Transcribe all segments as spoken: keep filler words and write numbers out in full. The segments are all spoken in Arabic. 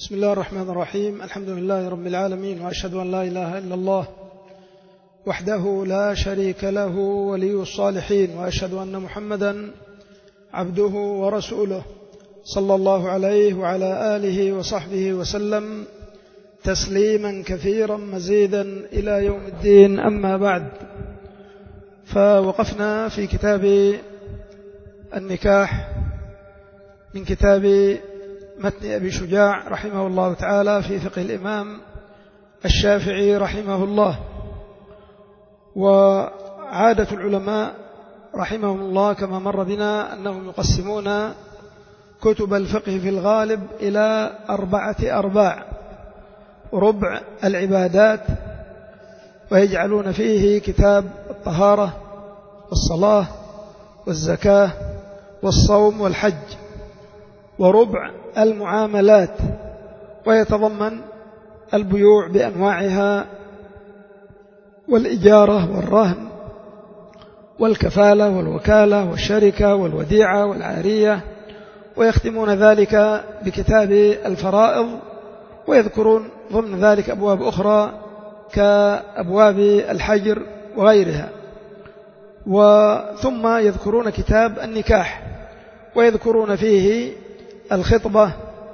بسم الله الرحمن الرحيم. الحمد لله رب العالمين، وأشهد أن لا إله إلا الله وحده لا شريك له ولي الصالحين، وأشهد أن محمدا عبده ورسوله صلى الله عليه وعلى آله وصحبه وسلم تسليما كثيرا مزيدا إلى يوم الدين. أما بعد، فوقفنا في كتاب النكاح من كتاب متن أبي شجاع رحمه الله تعالى في فقه الإمام الشافعي رحمه الله. وعادة العلماء رحمهم الله كما مر بنا أنهم يقسمون كتب الفقه في الغالب إلى أربعة أرباع: ربع العبادات، ويجعلون فيه كتاب الطهارة والصلاة والزكاة والصوم والحج. وربع المعاملات، ويتضمن البيوع بأنواعها والإجارة والرهن والكفالة والوكالة والشركة والوديعة والعارية، ويختمون ذلك بكتاب الفرائض، ويذكرون ضمن ذلك أبواب أخرى كأبواب الحجر وغيرها. وثم يذكرون كتاب النكاح، ويذكرون فيه الخطبة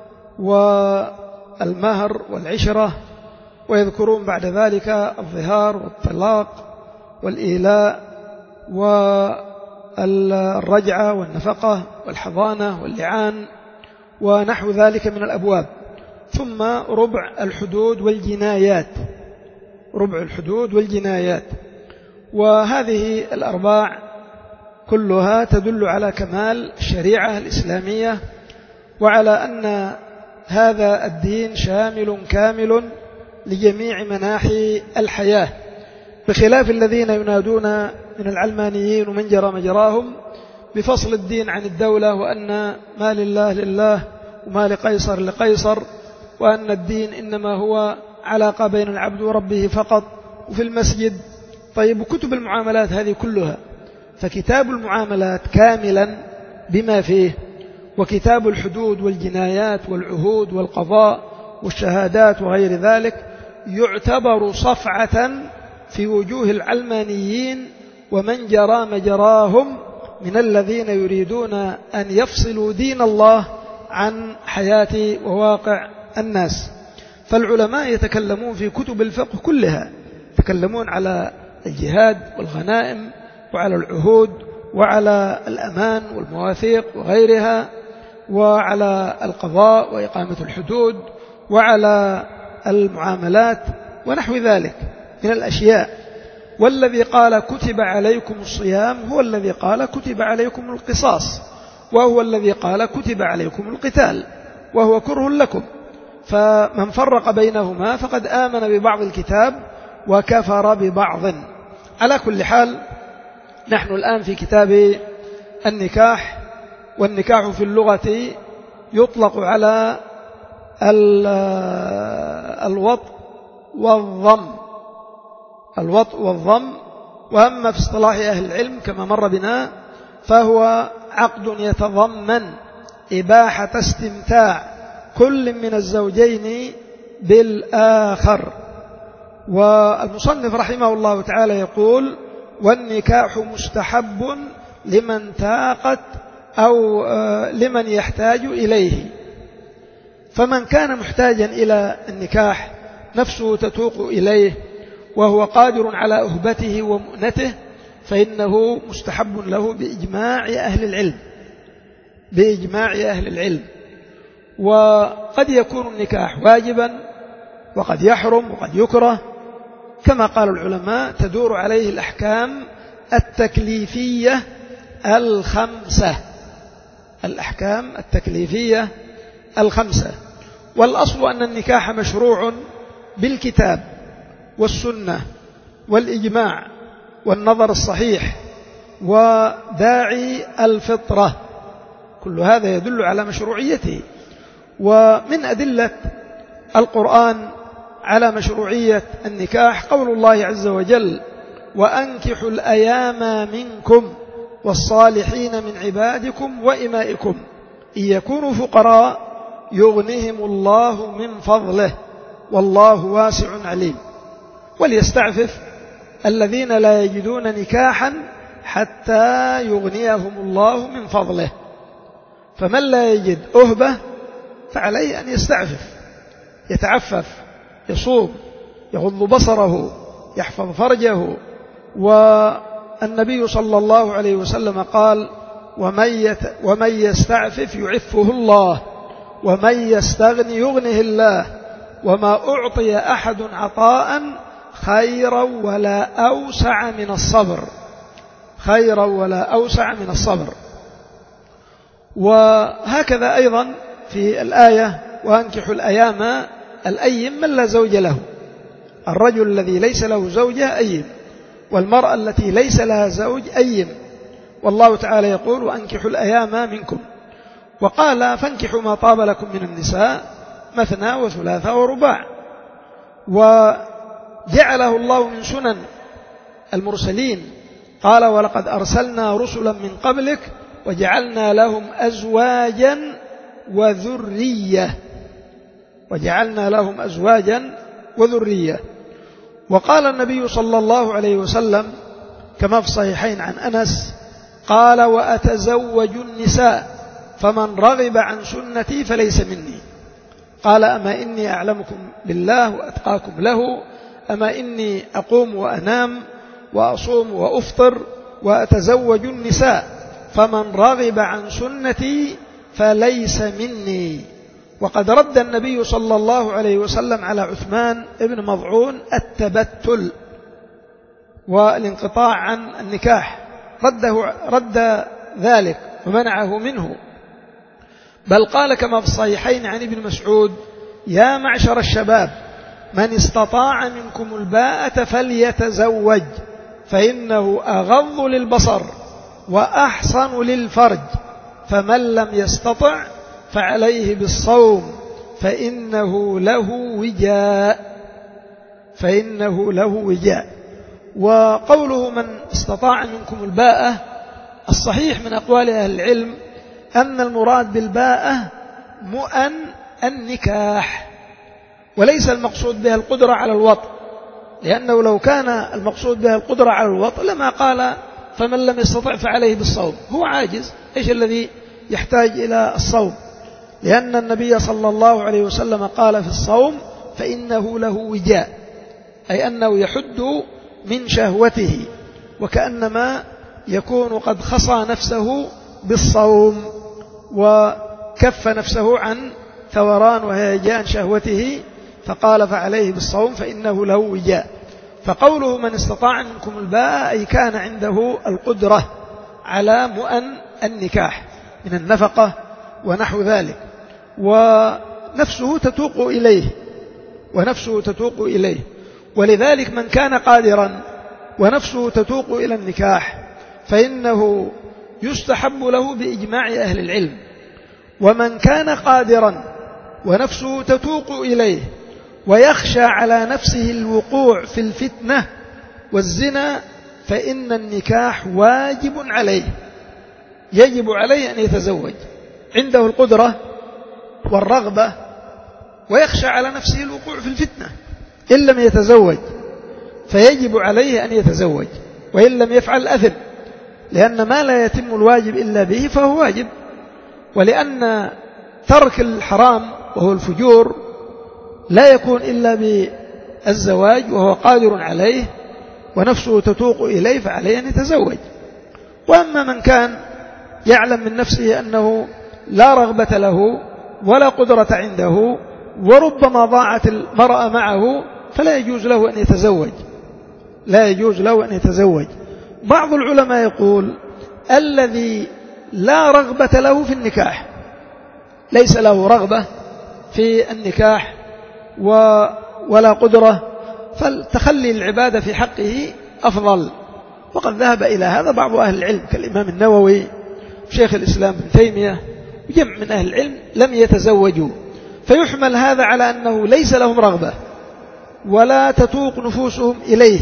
والمهر والعشرة، ويذكرون بعد ذلك الظهار والطلاق والإيلاء والرجعة والنفقة والحضانة واللعان ونحو ذلك من الأبواب. ثم ربع الحدود والجنايات، ربع الحدود والجنايات. وهذه الأرباع كلها تدل على كمال الشريعة الإسلامية، وعلى أن هذا الدين شامل كامل لجميع مناحي الحياة، بخلاف الذين ينادون من العلمانيين ومن جرى مجراهم بفصل الدين عن الدولة، وأن ما لله لله وما لقيصر لقيصر، وأن الدين إنما هو علاقة بين العبد وربه فقط وفي المسجد. طيب، وكتب المعاملات هذه كلها، فكتاب المعاملات كاملا بما فيه، وكتاب الحدود والجنايات والعهود والقضاء والشهادات وغير ذلك يعتبر صفعة في وجوه العلمانيين ومن جرى مجراهم من الذين يريدون أن يفصلوا دين الله عن حياة وواقع الناس. فالعلماء يتكلمون في كتب الفقه كلها، يتكلمون على الجهاد والغنائم وعلى العهود وعلى الأمان والمواثيق وغيرها، وعلى القضاء وإقامة الحدود وعلى المعاملات ونحو ذلك من الأشياء. والذي قال كتب عليكم الصيام هو الذي قال كتب عليكم القصاص، وهو الذي قال كتب عليكم القتال، وهو كره لكم. فمن فرق بينهما فقد آمن ببعض الكتاب وكفر ببعض. على كل حال، نحن الآن في كتاب النكاح. والنكاح في اللغة يطلق على الوطء والضم، الوطء والضم. وأما في اصطلاح أهل العلم كما مر بنا فهو عقد يتضمن إباحة استمتاع كل من الزوجين بالآخر. والمصنف رحمه الله تعالى يقول: والنكاح مستحب لمن تاقت أو لمن يحتاج إليه. فمن كان محتاجا إلى النكاح، نفسه تتوق إليه وهو قادر على أهبته ومؤنته، فإنه مستحب له بإجماع أهل العلم، بإجماع أهل العلم. وقد يكون النكاح واجبا وقد يحرم وقد يكره، كما قال العلماء تدور عليه الأحكام التكليفية الخمسة، الأحكام التكليفية الخمسة. والأصل أن النكاح مشروع بالكتاب والسنة والإجماع والنظر الصحيح وداعي الفطرة، كل هذا يدل على مشروعيته. ومن أدلة القرآن على مشروعية النكاح قول الله عز وجل: وأنكحوا الأيام منكم والصالحين من عبادكم وإمائكم إن يكونوا فقراء يغنهم الله من فضله والله واسع عليم. وليستعفف الذين لا يجدون نكاحا حتى يغنيهم الله من فضله. فمن لا يجد أهبة فعليه أن يستعفف، يتعفف، يصوم، يغض بصره، يحفظ فرجه. والنبي صلى الله عليه وسلم قال: ومن يستعفف يعفه الله، ومن يستغني يغنه الله، وما أعطي أحد عطاء خيرا ولا أوسع من الصبر، خيرا ولا أوسع من الصبر. وهكذا أيضا في الآية: وأنكحوا الأيام الأيم من لا زوج له، الرجل الذي ليس له زوجة أيم، والمرأة التي ليس لها زوج أيم. والله تعالى يقول: وأنكحوا الأيام منكم. وقال: فانكحوا ما طاب لكم من النساء مثنى وثلاث ورباع. وجعله الله من سنن المرسلين، قال: ولقد أرسلنا رسلا من قبلك وجعلنا لهم أزواجا وذرية، وجعلنا لهم أزواجا وذرية. وقال النبي صلى الله عليه وسلم كما في الصحيحين عن أنس قال: وأتزوج النساء فمن رغب عن سنتي فليس مني. قال: أما إني أعلمكم بالله وأتقاكم له، أما إني أقوم وأنام وأصوم وأفطر وأتزوج النساء فمن رغب عن سنتي فليس مني. وقد رد النبي صلى الله عليه وسلم على عثمان ابن مضعون التبتل والانقطاع عن النكاح، رده رد ذلك ومنعه منه. بل قال كما في الصحيحين عن ابن مسعود: يا معشر الشباب من استطاع منكم الباءة فليتزوج فإنه أغض للبصر وأحصن للفرج، فمن لم يستطع فعليه بالصوم فإنه له وجاء، فإنه له وجاء. وقوله من استطاع منكم الباءة، الصحيح من أقوال أهل العلم أن المراد بالباءة مؤن النكاح، وليس المقصود بها القدرة على الوطء، لأنه لو كان المقصود بها القدرة على الوطء لما قال فمن لم يستطع فعليه بالصوم، هو عاجز، إيش الذي يحتاج إلى الصوم؟ لأن النبي صلى الله عليه وسلم قال في الصوم فإنه له وجاء، أي أنه يحد من شهوته، وكأنما يكون قد خصى نفسه بالصوم وكف نفسه عن ثوران وهيجان شهوته، فقال فعليه بالصوم فإنه له وجاء. فقوله من استطاع منكم الباء أي كان عنده القدرة على مؤن النكاح من النفقة ونحو ذلك، ونفسه تتوق إليه ونفسه تتوق إليه ولذلك من كان قادرا ونفسه تتوق إلى النكاح فإنه يستحب له بإجماع أهل العلم. ومن كان قادرا ونفسه تتوق إليه ويخشى على نفسه الوقوع في الفتنة والزنا فإن النكاح واجب عليه، يجب عليه أن يتزوج، عنده القدرة والرغبة ويخشى على نفسه الوقوع في الفتنة، إن لم يتزوج فيجب عليه أن يتزوج، وإن لم يفعل أثم، لأن ما لا يتم الواجب إلا به فهو واجب. ولأن ترك الحرام وهو الفجور لا يكون إلا بالزواج وهو قادر عليه ونفسه تتوق إليه فعليه أن يتزوج. وأما من كان يعلم من نفسه أنه لا رغبة له ولا قدرة عنده وربما ضاعت المرأة معه فلا يجوز له أن يتزوج، لا يجوز له أن يتزوج. بعض العلماء يقول الذي لا رغبة له في النكاح، ليس له رغبة في النكاح ولا قدرة، فالتخلي العبادة في حقه أفضل. وقد ذهب إلى هذا بعض أهل العلم كالإمام النووي شيخ الإسلام ابن تيمية وجمع من أهل العلم لم يتزوجوا، فيحمل هذا على أنه ليس لهم رغبة ولا تتوق نفوسهم إليه،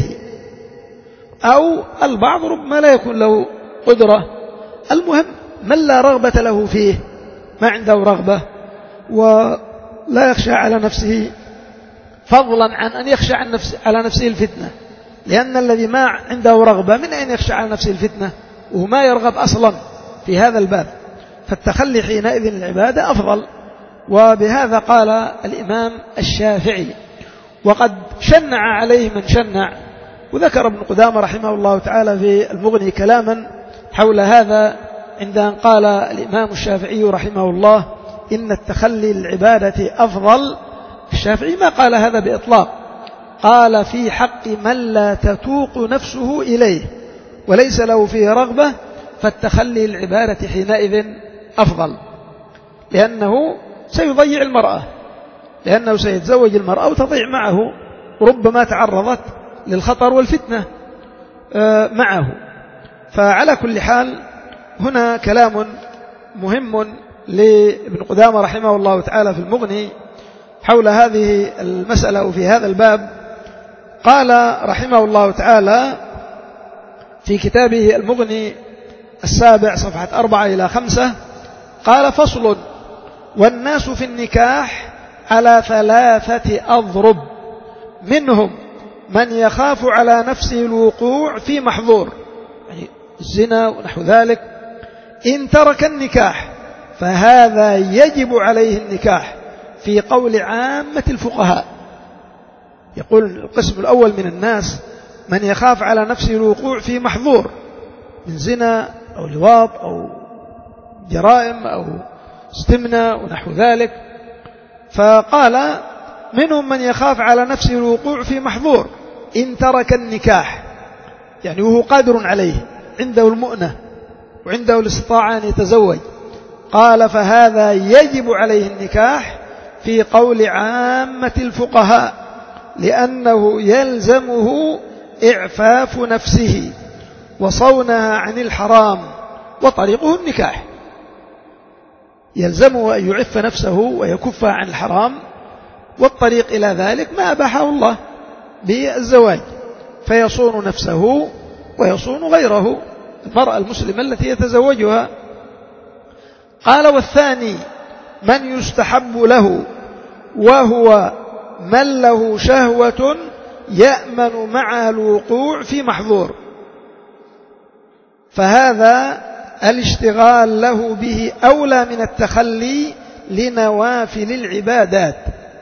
أو البعض ربما لا يكون له قدرة. المهم من لا رغبة له فيه، ما عنده رغبة ولا يخشى على نفسه، فضلا عن أن يخشى عن نفس على نفسه الفتنة، لأن الذي ما عنده رغبة من أين يخشى على نفسه الفتنة وما يرغب أصلا في هذا الباب؟ فالتخلي حينئذ العبادة أفضل. وبهذا قال الإمام الشافعي. وقد شنع عليه من شنع، وذكر ابن قدامة رحمه الله تعالى في المغني كلاما حول هذا عند أن قال الإمام الشافعي رحمه الله إن التخلي للعبادة أفضل. الشافعي ما قال هذا بإطلاق، قال في حق من لا تتوق نفسه إليه وليس له فيه رغبة فالتخلي للعبادة حينئذ أفضل، لأنه سيضيع المرأة، لأنه سيتزوج المرأة وتضيع معه، ربما تعرضت للخطر والفتنة معه. فعلى كل حال هنا كلام مهم لابن قدامة رحمه الله تعالى في المغني حول هذه المسألة وفي هذا الباب. قال رحمه الله تعالى في كتابه المغني السابع صفحة أربعة إلى خمسة قال: فصل: والناس في النكاح على ثلاثة أضرب، منهم من يخاف على نفسه الوقوع في محظور، يعني الزنا ونحو ذلك، إن ترك النكاح فهذا يجب عليه النكاح في قول عامة الفقهاء. يقول القسم الأول من الناس من يخاف على نفسه الوقوع في محظور من زنا أو لواط أو جرائم أو استمناء ونحو ذلك، فقال منهم من يخاف على نفسه الوقوع في محظور إن ترك النكاح، يعني وهو قادر عليه، عنده المؤنة وعنده الاستطاعة أن يتزوج، قال فهذا يجب عليه النكاح في قول عامة الفقهاء، لأنه يلزمه إعفاف نفسه وصونها عن الحرام وطريقه النكاح، يلزمه أن يعف نفسه ويكفها عن الحرام، والطريق إلى ذلك ما أباحه الله بالزواج، فيصون نفسه ويصون غيره، المرأة المسلمة التي يتزوجها. قال: والثاني من يستحب له وهو من له شهوة يأمن معها الوقوع في محظور، فهذا الاشتغال له به أولى من التخلي لنوافل العبادات.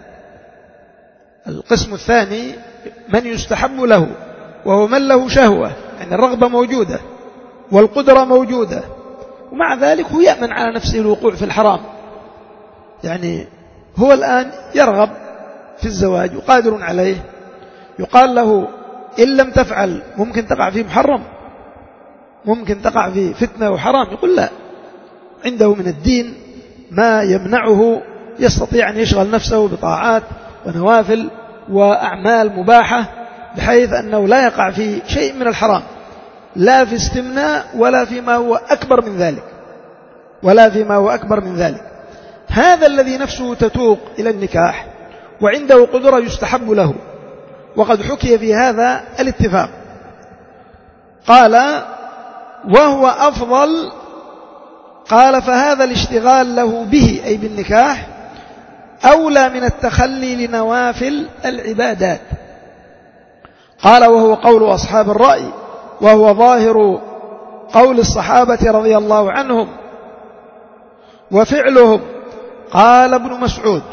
القسم الثاني من يستحب له وهو من له شهوة، يعني الرغبة موجودة والقدرة موجودة، ومع ذلك هو يأمن على نفسه الوقوع في الحرام، يعني هو الآن يرغب في الزواج وقادر عليه، يقال له إن لم تفعل ممكن تقع في محرم، ممكن تقع في فتنة وحرام، يقول لا، عنده من الدين ما يمنعه، يستطيع أن يشغل نفسه بطاعات ونوافل وأعمال مباحة بحيث أنه لا يقع في شيء من الحرام، لا في استمناء ولا فيما هو أكبر من ذلك ولا فيما هو أكبر من ذلك. هذا الذي نفسه تتوق إلى النكاح وعنده قدرة يستحب له، وقد حكي في هذا الاتفاق. قال: وهو أفضل، قال فهذا الاشتغال له به أي بالنكاح أولى من التخلي لنوافل العبادات. قال: وهو قول أصحاب الرأي، وهو ظاهر قول الصحابة رضي الله عنهم وفعلهم. قال ابن مسعود: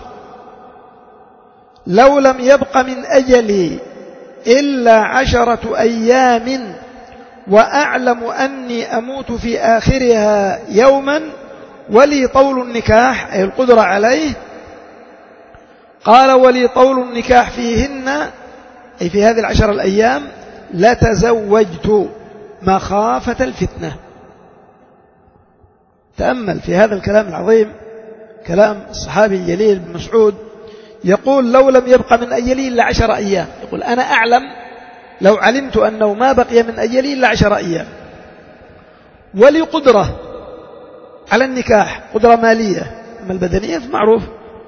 لو لم يبق من أجلي إلا عشرة أيام وأعلم أني أموت في آخرها يوما ولي طول النكاح أي القدرة عليه، قال ولي طول النكاح فيهن أي في هذه العشر الأيام لتزوجت مخافة الفتنة. تأمل في هذا الكلام العظيم، كلام الصحابي الجليل بن مسعود، يقول لو لم يبق من أجلي إلا عشر أيام، يقول أنا أعلم لو علمت أنه ما بقي من أجلي إلا عشر أيام، ولي قدرة على النكاح، قدرة مالية، أما البدنية فمعروف.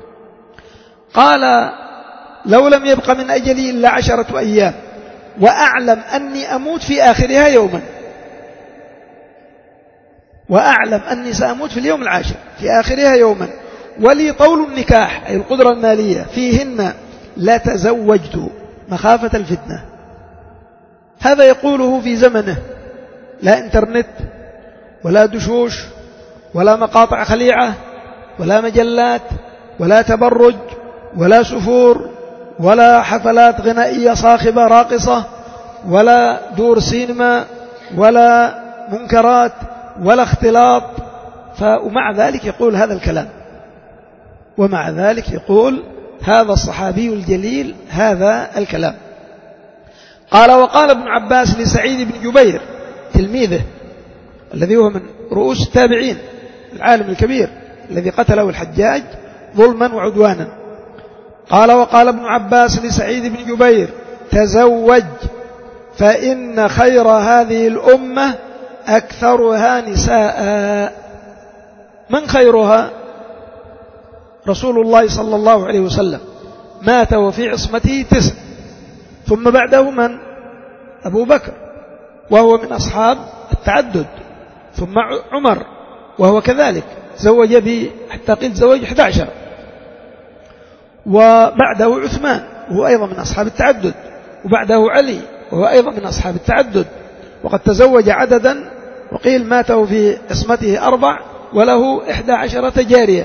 قال لو لم يبق من أجلي إلا عشرة أيام وأعلم أني أموت في آخرها يوما، وأعلم أني سأموت في اليوم العاشر في آخرها يوما، ولي طول النكاح أي القدرة المالية فيهن لتزوجت مخافة الفتنة. هذا يقوله في زمنه لا إنترنت ولا دشوش ولا مقاطع خليعة ولا مجلات ولا تبرج ولا سفور ولا حفلات غنائية صاخبة راقصة ولا دور سينما ولا منكرات ولا اختلاط. ومع ذلك يقول هذا الكلام، ومع ذلك يقول هذا الصحابي الجليل هذا الكلام. قال وقال ابن عباس لسعيد بن جبير تلميذه الذي هو من رؤوس التابعين العالم الكبير الذي قتله الحجاج ظلما وعدوانا، قال وقال ابن عباس لسعيد بن جبير تزوج فإن خير هذه الأمة أكثرها نساء. من خيرها؟ رسول الله صلى الله عليه وسلم مات وفي عصمته تسع، ثم بعده من؟ أبو بكر وهو من أصحاب التعدد، ثم عمر وهو كذلك زوج به حتى قيل زوج أحد عشر، وبعده عثمان وهو أيضا من أصحاب التعدد، وبعده علي وهو أيضا من أصحاب التعدد، وقد تزوج عددا وقيل ماته في عصمته أربع وله إحدى عشرة جارية.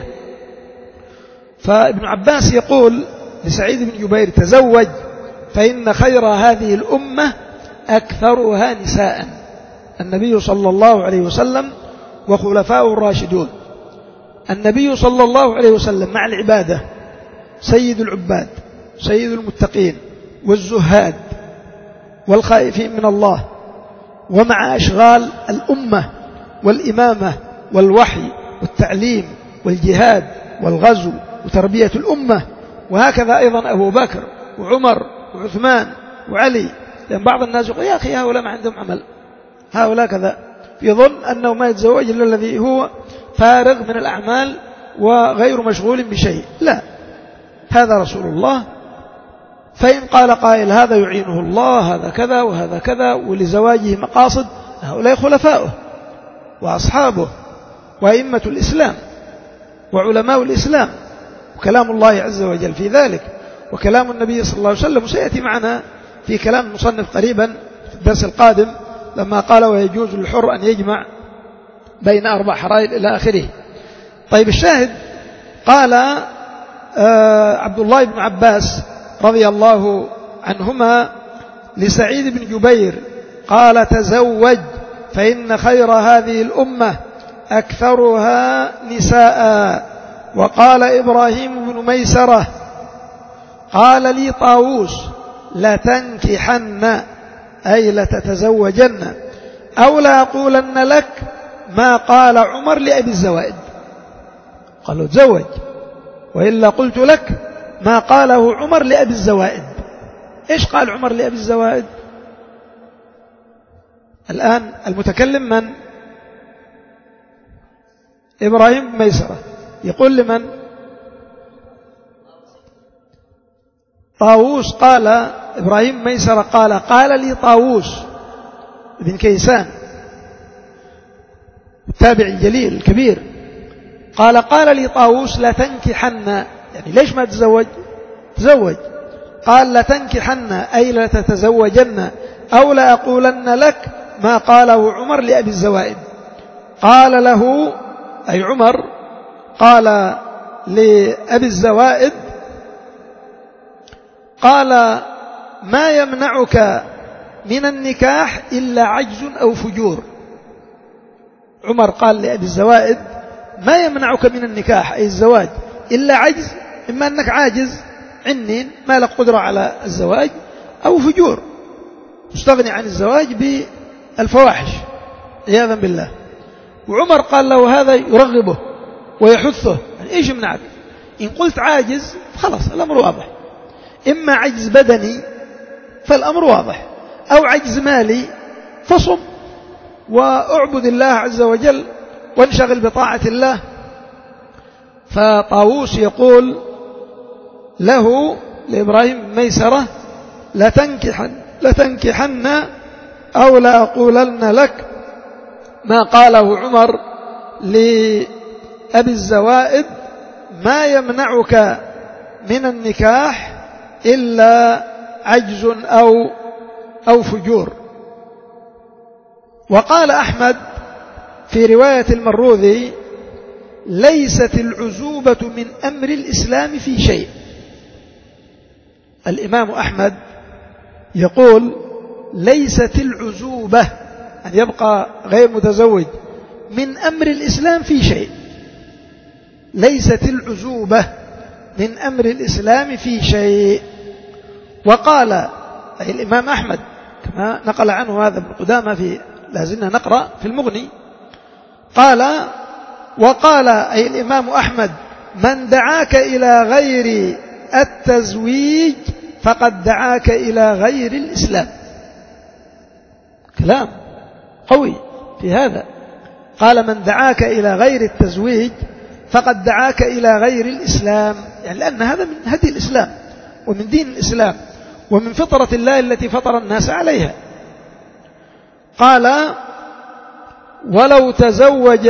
فابن عباس يقول لسعيد بن جبير تزوج فإن خير هذه الأمة أكثرها نساء، النبي صلى الله عليه وسلم وخلفاء الراشدون. النبي صلى الله عليه وسلم مع العبادة سيد العباد سيد المتقين والزهاد والخائفين من الله، ومع أشغال الأمة والإمامة والوحي والتعليم والجهاد والغزو وتربية الأمة، وهكذا أيضا أبو بكر وعمر وعثمان وعلي. لأن بعض الناس يقول يا أخي هؤلاء ما عندهم عمل، هؤلاء كذا، يظن أنه ما يتزوج إلا الذي هو فارغ من الأعمال وغير مشغول بشيء. لا، هذا رسول الله، فإن قال قائل هذا يعينه الله هذا كذا وهذا كذا ولزواجه مقاصد، هؤلاء خلفاؤه وأصحابه وأئمة الإسلام وعلماء الإسلام، وكلام الله عز وجل في ذلك، وكلام النبي صلى الله عليه وسلم. وسيأتي معنا في كلام المصنف قريبا في الدرس القادم لما قال ويجوز للحر أن يجمع بين أربع حرائر إلى آخره. طيب الشاهد قال آه عبد الله بن عباس رضي الله عنهما لسعيد بن جبير قال تزوج فإن خير هذه الأمة أكثرها نساء. وقال إبراهيم بن ميسرة قال لي طاووس لتنكحن أي لتتزوجن أو لا أقولن لك ما قال عمر لأبي الزوائد. قالوا تزوج وإلا قلت لك ما قاله عمر لأبي الزوائد. إيش قال عمر لأبي الزوائد؟ الآن المتكلم من؟ إبراهيم بن ميسرة يقول لمن؟ طاووس. قال إبراهيم بن ميسرة قال قال لي طاووس بن كيسان التابع الجليل الكبير، قال قال لي طاووس لا تنكحن، يعني ليش ما تزوج؟ تزوج. قال لا تنكحن أي لا تتزوجن أو لا أقولن لك ما قاله عمر لأبي الزوائد. قال له أي عمر قال لأبي الزوائد قال ما يمنعك من النكاح إلا عجز أو فجور. عمر قال لأبي الزوائد ما يمنعك من النكاح أي الزواج إلا عجز، إما أنك عاجز عنين ما لك قدرة على الزواج، أو فجور مستغني عن الزواج بالفواحش عياذا بالله. وعمر قال له هذا يرغبه ويحثه، يعني إيش يمنعك؟ إن قلت عاجز خلاص الأمر واضح، إما عجز بدني فالأمر واضح، أو عجز مالي فصم وأعبد الله عز وجل وانشغل بطاعة الله. فطاووس يقول له لإبراهيم بن ميسرة لتنكحن, لتنكحن أو لا أقولن لك ما قاله عمر لأبي الزوائد ما يمنعك من النكاح إلا عجز أو أو فجور. وقال أحمد في رواية المروذي: ليست العزوبة من أمر الإسلام في شيء. الإمام أحمد يقول: ليست العزوبة أن يبقى غير متزوج من أمر الإسلام في شيء. ليست العزوبة من أمر الإسلام في شيء. وقال أي الإمام أحمد كما نقل عنه هذا ابن قدامة في لازلنا نقرأ في المغني، قال: وقال أي الإمام أحمد: من دعاك إلى غير التزويج فقد دعاك إلى غير الإسلام. كلام قوي في هذا. قال: من دعاك إلى غير التزويج فقد دعاك إلى غير الإسلام، يعني لأن هذا من هدي الإسلام ومن دين الإسلام ومن فطرة الله التي فطر الناس عليها. قال: ولو تزوج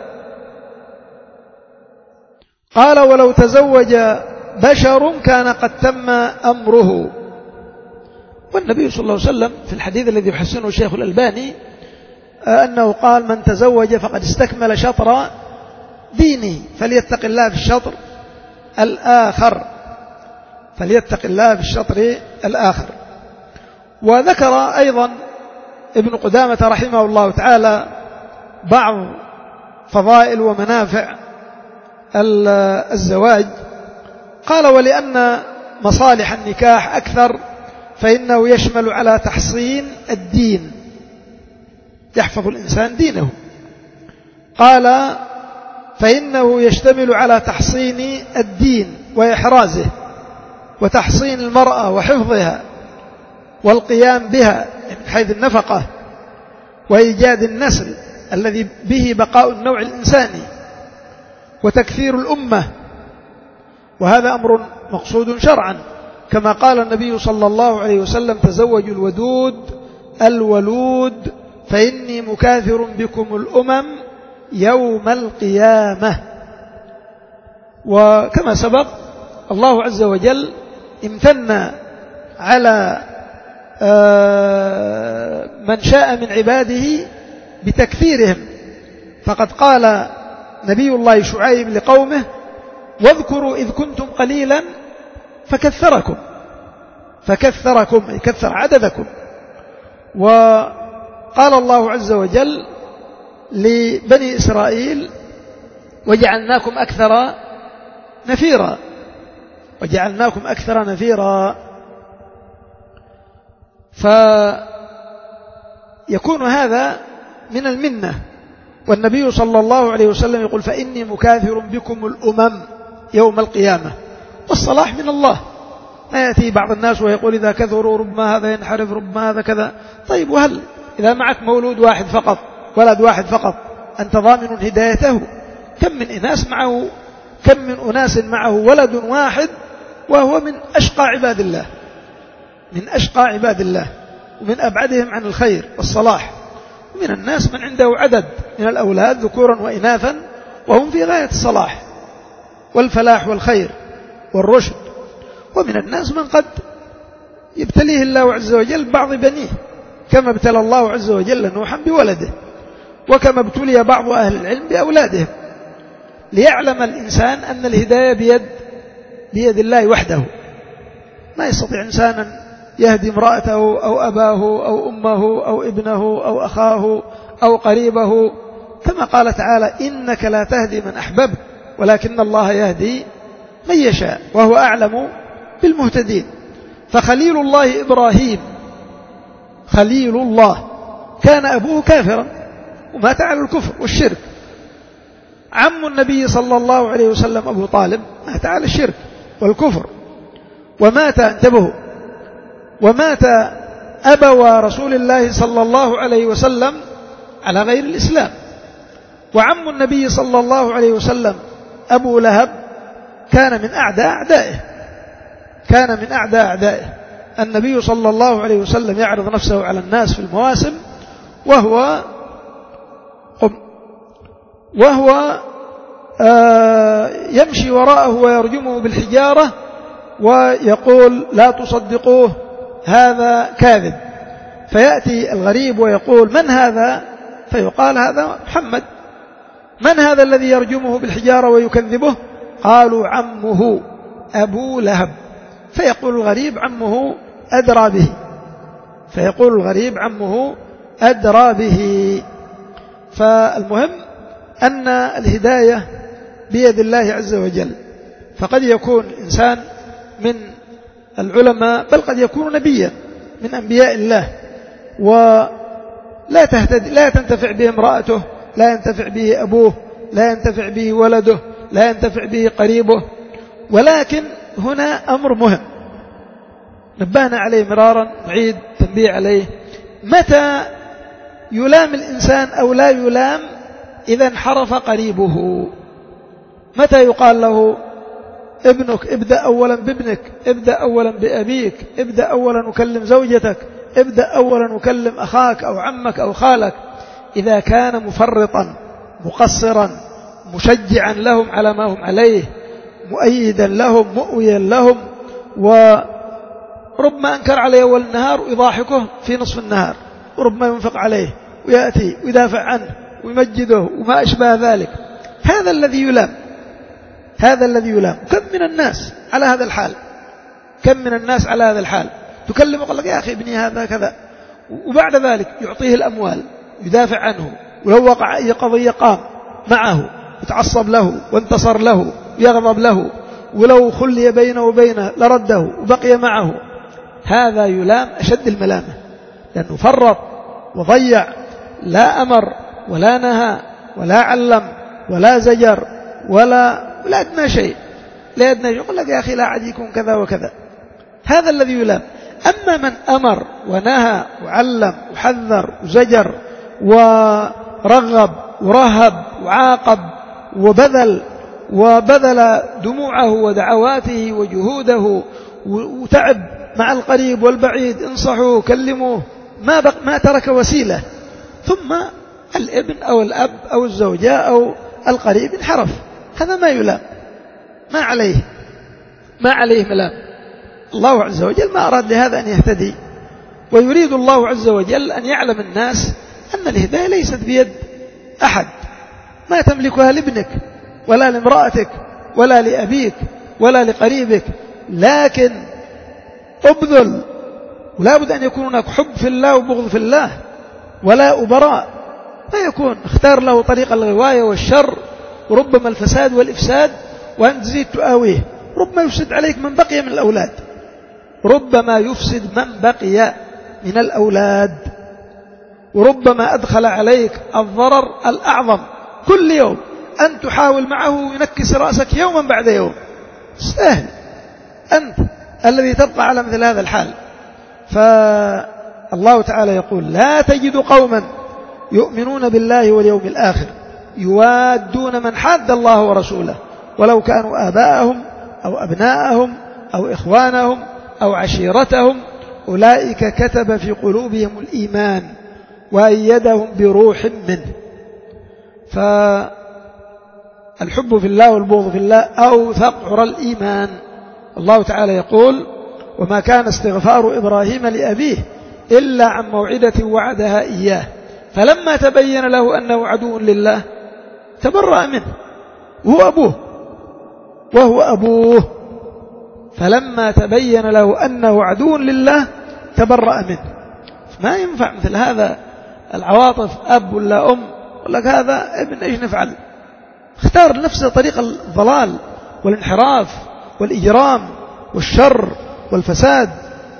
قال ولو تزوج بشر كان قد تم أمره. والنبي صلى الله عليه وسلم في الحديث الذي يحسنه الشيخ الألباني أنه قال: من تزوج فقد استكمل شطر دينه فليتق الله في الشطر الآخر فليتق الله في الشطر الآخر. وذكر أيضا ابن قدامة رحمه الله تعالى بعض فضائل ومنافع الزواج. قال: ولأن مصالح النكاح أكثر فإنه يشمل على تحصين الدين، يحفظ الإنسان دينه. قال: فإنه يشتمل على تحصين الدين وإحرازه وتحصين المرأة وحفظها والقيام بها من حيث النفقة وإيجاد النسل الذي به بقاء النوع الإنساني وتكثير الأمة، وهذا أمر مقصود شرعا كما قال النبي صلى الله عليه وسلم: تزوجوا الودود الولود فإني مكاثر بكم الأمم يوم القيامة. وكما سبق الله عز وجل امتن على من شاء من عباده بتكثيرهم، فقد قال نبي الله شعيب لقومه: واذكروا إذ كنتم قليلا فكثركم فكثركم أي كثر عددكم. وقال الله عز وجل لبني إسرائيل: وجعلناكم أكثر نفيرا وجعلناكم أكثر نفيرا. فيكون هذا من المنة. والنبي صلى الله عليه وسلم يقول: فإني مكاثر بكم الأمم يوم القيامة. والصلاح من الله. ما يأتي بعض الناس ويقول: إذا كثروا ربما هذا ينحرف ربما هذا كذا. طيب، وهل إذا معك مولود واحد فقط ولد واحد فقط أنت ضامن هدايته؟ كم من إناس معه كم من أناس معه ولد واحد وهو من أشقى عباد الله من أشقى عباد الله ومن أبعدهم عن الخير والصلاح. ومن الناس من عنده عدد من الأولاد ذكورا وإناثا وهم في غاية الصلاح والفلاح والخير والرشد. ومن الناس من قد يبتليه الله عز وجل بعض بنيه، كما ابتلى الله عز وجل نوحا بولده، وكما ابتلي بعض أهل العلم بأولادهم، ليعلم الإنسان أن الهداية بيد بيد الله وحده. ما يستطيع إنسان أن يهدي امرأته أو أباه أو أمه أو ابنه أو أخاه أو قريبه، كما قال تعالى: إنك لا تهدي من أحببت ولكن الله يهدي من يشاء وهو أعلم بالمهتدين. فخليل الله إبراهيم خليل الله كان أبوه كافرا ومات على الكفر والشرك. عم النبي صلى الله عليه وسلم أبو طالب مات على الشرك والكفر ومات انتبهوا ومات أبوى رسول الله صلى الله عليه وسلم على غير الإسلام. وعم النبي صلى الله عليه وسلم أبو لهب كان من أعداء أعدائه كان من أعداء أعدائه. النبي صلى الله عليه وسلم يعرض نفسه على الناس في المواسم وهو وهو يمشي وراءه ويرجمه بالحجارة ويقول لا تصدقوه هذا كاذب. فيأتي الغريب ويقول من هذا؟ فيقال هذا محمد. من هذا الذي يرجمه بالحجارة ويكذبه؟ قالوا عمه أبو لهب. فيقول الغريب عمه أدرى به فيقول الغريب عمه أدرى به. فالمهم أن الهداية بيد الله عز وجل. فقد يكون إنسان من العلماء بل قد يكون نبيا من أنبياء الله ولا تهتدي لا تنتفع به امرأته، لا ينتفع به أبوه، لا ينتفع به ولده، لا ينتفع به قريبه. ولكن هنا أمر مهم نبهنا عليه مرارا، نعيد تنبيه عليه: متى يلام الإنسان أو لا يلام إذا انحرف قريبه؟ متى يقال له ابنك ابدأ أولا بابنك، ابدأ أولا بأبيك، ابدأ أولا وكلم زوجتك، ابدأ أولا وكلم أخاك أو عمك أو خالك؟ إذا كان مفرطا مقصرا مشجعا لهم على ما هم عليه، مؤيدا لهم مؤويا لهم، وربما أنكر عليه أول النهار ويضاحكه في نصف النهار، وربما ينفق عليه ويأتي ويدافع عنه ويمجده وما أشبه ذلك. هذا الذي يلام هذا الذي يلام كم من الناس على هذا الحال كم من الناس على هذا الحال تكلم وقال لك يا أخي ابني هذا كذا، وبعد ذلك يعطيه الأموال يدافع عنه، ولو وقع أي قضية قام معه يتعصب له وانتصر له ويغضب له، ولو خلي بينه وبينه لرده وبقي معه. هذا يلام أشد الملامة، لأنه فرط وضيع، لا أمر ولا نهى ولا علم ولا زجر ولا ولا أدنى شيء لا أدنى شيء. يقول لك يا أخي لا عاد يكون كذا وكذا. هذا الذي يلام. أما من أمر ونهى وعلم وحذر وزجر ورغب ورهب وعاقب وبذل وبذل دموعه ودعواته وجهوده وتعب مع القريب والبعيد، انصحوه كلموه، ما, بق ما ترك وسيلة، ثم الابن أو الأب أو الزوجة أو القريب انحرف، هذا ما يلام، ما عليه ما عليه ملام. الله عز وجل ما أراد لهذا أن يهتدي، ويريد الله عز وجل أن يعلم الناس أن الهداية ليست بيد أحد، ما تملكها لابنك ولا لامرأتك ولا لأبيك ولا لقريبك، لكن ابذل، ولا بد أن يكون هناك حب في الله وبغض في الله ولا أبراء، ما يكون اختار له طريق الغواية والشر وربما الفساد والإفساد وأنت تزيد تؤاويه. ربما يفسد عليك من بقي من الأولاد ربما يفسد من بقي من الأولاد وربما أدخل عليك الضرر الأعظم. كل يوم أن تحاول معه ينكس رأسك يوما بعد يوم، سهل أنت الذي تبقى على مثل هذا الحال. فالله تعالى يقول: لا تجد قوما يؤمنون بالله واليوم الآخر يوادون من حاد الله ورسوله ولو كانوا آباءهم أو أبناءهم أو إخوانهم أو عشيرتهم أولئك كتب في قلوبهم الإيمان وأيدهم بروح منه. فالحب في الله والبغض في الله أوثق عرى الإيمان. الله تعالى يقول: وما كان استغفار إبراهيم لأبيه إلا عن موعدة وعدها إياه فلما تبين له أنه عدو لله تبرأ منه، وهو أبوه وهو أبوه فلما تبين له أنه عدو لله تبرأ منه. ما ينفع مثل هذا العواطف، أب ولا أم يقول لك هذا ابن إيش نفعل، اختار نفسه طريق الضلال والانحراف والإجرام والشر والفساد،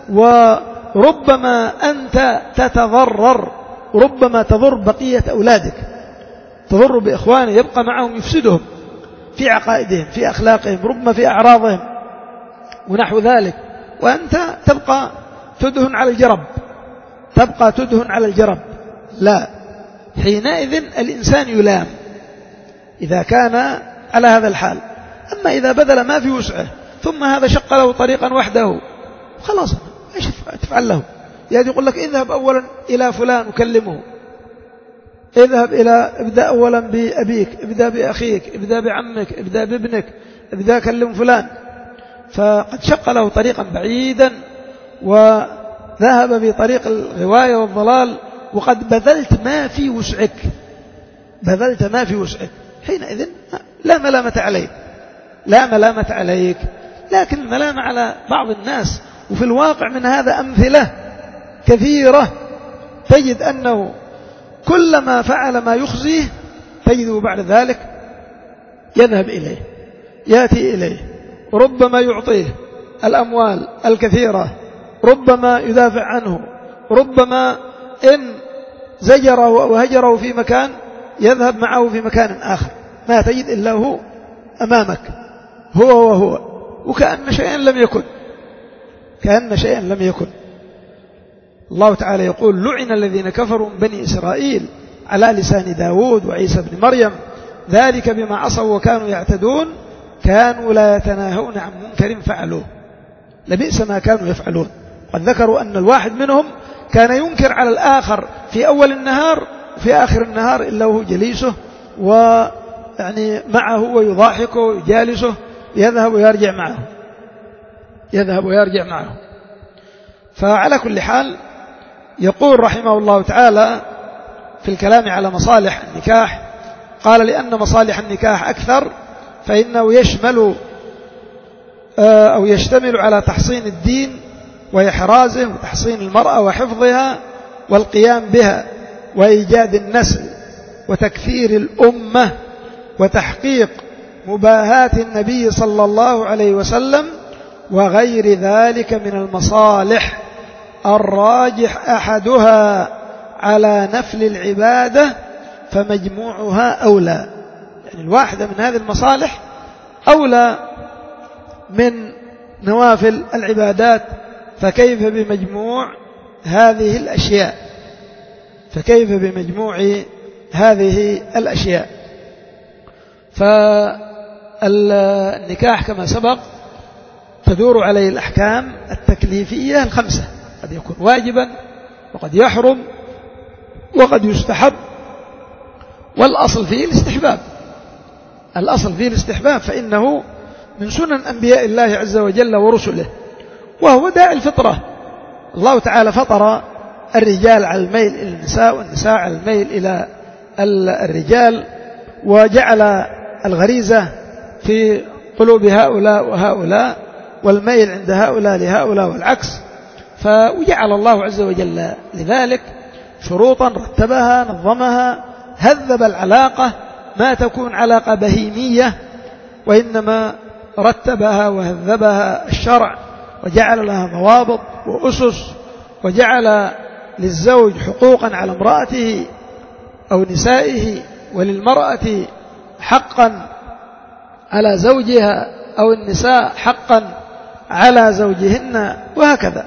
وربما أنت تتضرر وربما تضر بقية أولادك، تضر بإخوانه يبقى معهم يفسدهم في عقائدهم في أخلاقهم ربما في أعراضهم ونحو ذلك، وأنت تبقى تدهن على الجرب تبقى تدهن على الجرب. لا، حينئذ الإنسان يلام إذا كان على هذا الحال. أما إذا بذل ما في وسعه ثم هذا شق له طريقا وحده خلاص ايش تفعل له؟ يعني يقول لك اذهب أولا إلى فلان وكلمه، اذهب إلى ابدأ أولا بأبيك، ابدأ بأخيك، ابدأ بعمك، ابدأ بابنك، ابدأ كلم فلان. فقد شق له طريقا بعيدا وذهب بطريق الغواية والضلال، وقد بذلت ما في وسعك، بذلت ما في وسعك، حينئذ لا ملامة عليك، لا ملامة عليك. لكن الملامة على بعض الناس، وفي الواقع من هذا أمثلة كثيرة، تجد أنه كلما فعل ما يخزيه تجده بعد ذلك يذهب إليه، يأتي إليه، ربما يعطيه الأموال الكثيرة، ربما يدافع عنه، ربما إن زجره أو هجره في مكان يذهب معه في مكان آخر، ما تجد إلا هو أمامك، هو وهو، وكأن شيئا لم يكن، كأن شيئا لم يكن. الله تعالى يقول: لعن الذين كفروا من بني إسرائيل على لسان داود وعيسى بن مريم ذلك بما عصوا وكانوا يعتدون كانوا لا يتناهون عن منكر فعلوه. لبئس ما كانوا يفعلون. قد ذكروا أن الواحد منهم كان ينكر على الآخر في أول النهار وفي آخر النهار إلا وهو جليسه ويعني معه ويضاحكه ويجالسه، يذهب ويرجع معه، يذهب ويرجع معه. فعلى كل حال يقول رحمه الله تعالى في الكلام على مصالح النكاح، قال: لأن مصالح النكاح أكثر، فإنه يشمل أو يشتمل على تحصين الدين وإحرازه وتحصين المرأة وحفظها والقيام بها وإيجاد النسل وتكثير الأمة وتحقيق مباهاة النبي صلى الله عليه وسلم وغير ذلك من المصالح الراجح أحدها على نفل العبادة فمجموعها أولى. يعني الواحدة من هذه المصالح أولى من نوافل العبادات، فكيف بمجموع هذه الأشياء، فكيف بمجموع هذه الأشياء. فالنكاح كما سبق تدور عليه الأحكام التكليفية الخمسة، قد يكون واجبا وقد يحرم وقد يستحب، والأصل فيه الاستحباب، الأصل فيه الاستحباب، فإنه من سنن أنبياء الله عز وجل ورسله، وهو داعي الفطرة. الله تعالى فطر الرجال على الميل إلى النساء والنساء على الميل إلى الرجال، وجعل الغريزة في قلوب هؤلاء وهؤلاء والميل عند هؤلاء لهؤلاء والعكس. فجعل الله عز وجل لذلك شروطا رتبها نظمها، هذب العلاقة، ما تكون علاقة بهيمية، وإنما رتبها وهذبها الشرع وجعل لها ضوابط وأسس، وجعل للزوج حقوقا على امرأته أو نسائه، وللمرأة حقا على زوجها أو النساء حقا على زوجهن، وهكذا.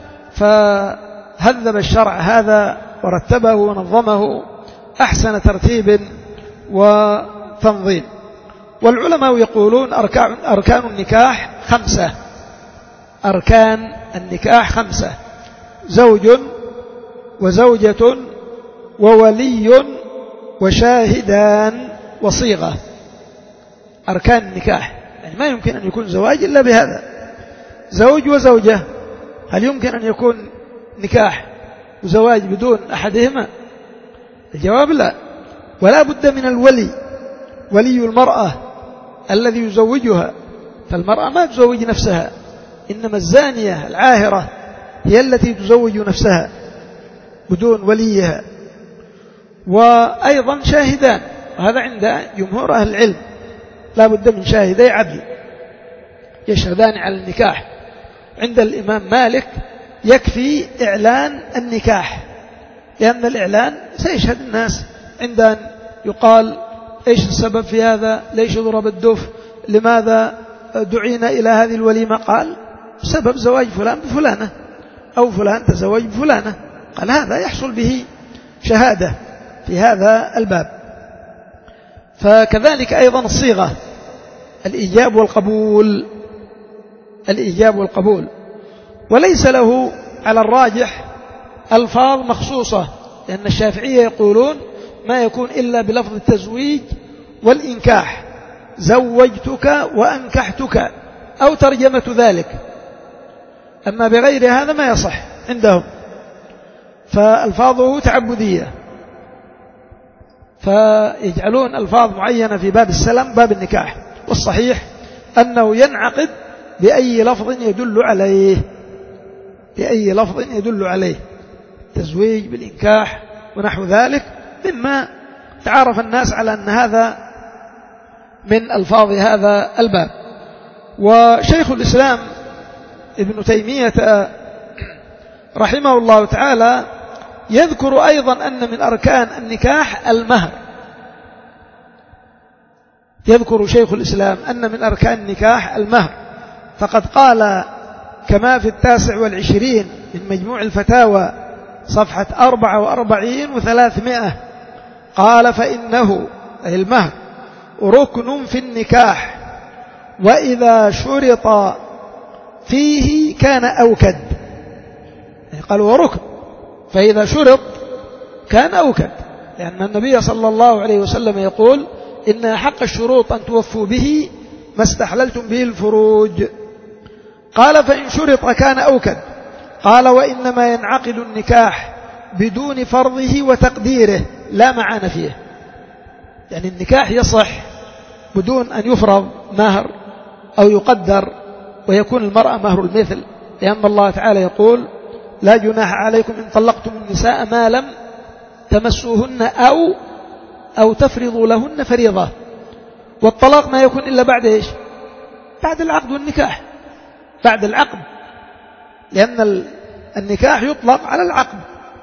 فهذب الشرع هذا ورتبه ونظمه أحسن ترتيب وتنظيم. والعلماء يقولون أركان, أركان النكاح خمسة، أركان النكاح خمسة: زوج وزوجة وولي وشاهدان وصيغة. أركان النكاح، يعني ما يمكن أن يكون زواج إلا بهذا. زوج وزوجة، هل يمكن أن يكون نكاح وزواج بدون أحدهما؟ الجواب لا. ولا بد من الولي، ولي المرأة الذي يزوجها، فالمرأة ما تزوج نفسها، إنما الزانية العاهرة هي التي تزوج نفسها بدون وليها. وأيضا شاهدان، وهذا عند جمهور أهل العلم، لا بد من شاهدي عدل يشهدان على النكاح. عند الإمام مالك يكفي إعلان النكاح، لأن الإعلان سيشهد الناس عند أن يقال إيش السبب في هذا، ليش ضرب الدف، لماذا دعينا إلى هذه الوليمة، قال سبب زواج فلان بفلانة، أو فلان تزوج بفلانة، قال هذا يحصل به شهادة في هذا الباب. فكذلك أيضا الصيغة، الإيجاب والقبول، الإيجاب والقبول، وليس له على الراجح ألفاظ مخصوصة، لأن الشافعية يقولون ما يكون إلا بلفظ التزويج والإنكاح، زوجتك وأنكحتك أو ترجمة ذلك. أما بغير هذا ما يصح عندهم، فألفاظه تعبدية، فيجعلون ألفاظ معينة في باب السلم باب النكاح. والصحيح أنه ينعقد بأي لفظ يدل عليه، بأي لفظ يدل عليه، تزويج بالإنكاح ونحو ذلك، مما تعارف الناس على أن هذا من ألفاظ هذا الباب. وشيخ الإسلام ابن تيمية رحمه الله تعالى يذكر أيضا أن من أركان النكاح المهر. يذكر شيخ الإسلام أن من أركان النكاح المهر، فقد قال كما في التاسع والعشرين من مجموع الفتاوى صفحة أربعة وأربعين وثلاثمائة، قال قال أي المهر ركن في النكاح، وإذا شرط فيه كان أوكد. يعني قال وركن، فإذا شرط كان أوكد، لأن النبي صلى الله عليه وسلم يقول إن حق الشروط أن توفوا به ما استحللتم به الفروج. قال فإن شرط كان أوكد. قال وإنما ينعقد النكاح بدون فرضه وتقديره لا معان فيه. يعني النكاح يصح بدون أن يفرض مهر أو يقدر ويكون المرأة مهر المثل، لأن الله تعالى يقول لا جناح عليكم إن طلقتم النساء ما لم تمسوهن أو أو تفرضوا لهن فريضة. والطلاق ما يكون إلا بعد إيش؟ بعد العقد والنكاح، بعد العقد، لأن النكاح يطلق على العقد،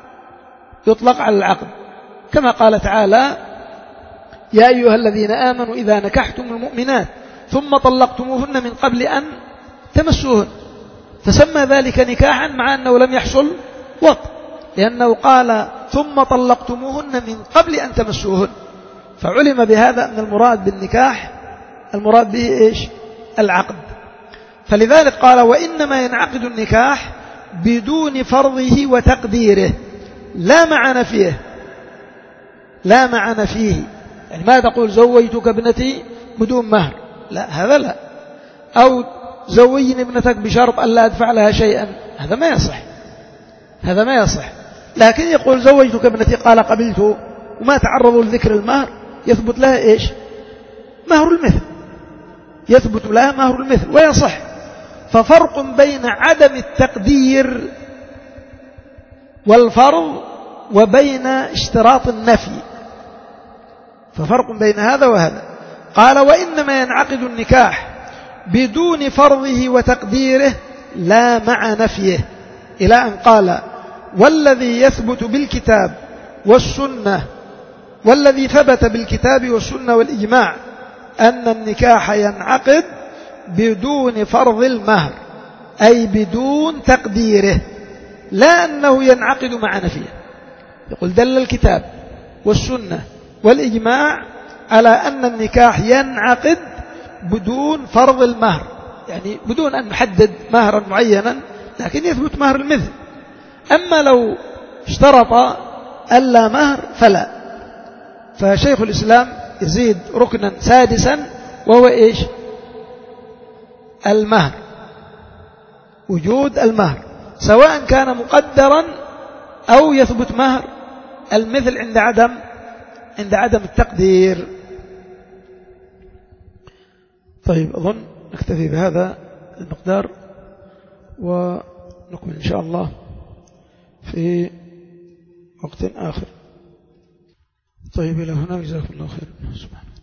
يطلق على العقد، كما قال تعالى يا أيها الذين آمنوا إذا نكحتم المؤمنات ثم طلقتموهن من قبل أن تمسوهن، فسمى ذلك نكاحا مع أنه لم يحصل وطء، لأنه قال ثم طلقتموهن من قبل أن تمسوهن، فعلم بهذا أن المراد بالنكاح المراد به إيش؟ العقد. فلذلك قال وإنما ينعقد النكاح بدون فرضه وتقديره لا معنى فيه، لا معنى فيه. يعني ما تقول زوجتك ابنتي بدون مهر، لا هذا لا، أو زوجني ابنتك بشرط ألا أدفع لها شيئا، هذا ما يصح، هذا ما يصح. لكن يقول زوجتك ابنتي قال قبلته وما تعرضوا لذكر المهر، يثبت لها إيش؟ مهر المثل، يثبت لها مهر المثل ويصح. ففرق بين عدم التقدير والفرض وبين اشتراط النفي، ففرق بين هذا وهذا. قال وإنما ينعقد النكاح بدون فرضه وتقديره لا مع نفيه، إلى أن قال والذي يثبت بالكتاب والسنة، والذي ثبت بالكتاب والسنة والإجماع أن النكاح ينعقد بدون فرض المهر، أي بدون تقديره، لا أنه ينعقد مع نفيه. يقول دل الكتاب والسنة والإجماع على أن النكاح ينعقد بدون فرض المهر، يعني بدون أن نحدد مهرا معينا، لكن يثبت مهر المثل. أما لو اشترط ألا مهر فلا. فشيخ الإسلام يزيد ركنا سادسا وهو إيش؟ المهر، وجود المهر، سواء كان مقدرا أو يثبت مهر المثل عند عدم عند عدم التقدير. طيب أظن نكتفي بهذا المقدار ونكمل إن شاء الله في وقت آخر. طيب إلى هنا، جزاكم الله خير. سبحانه.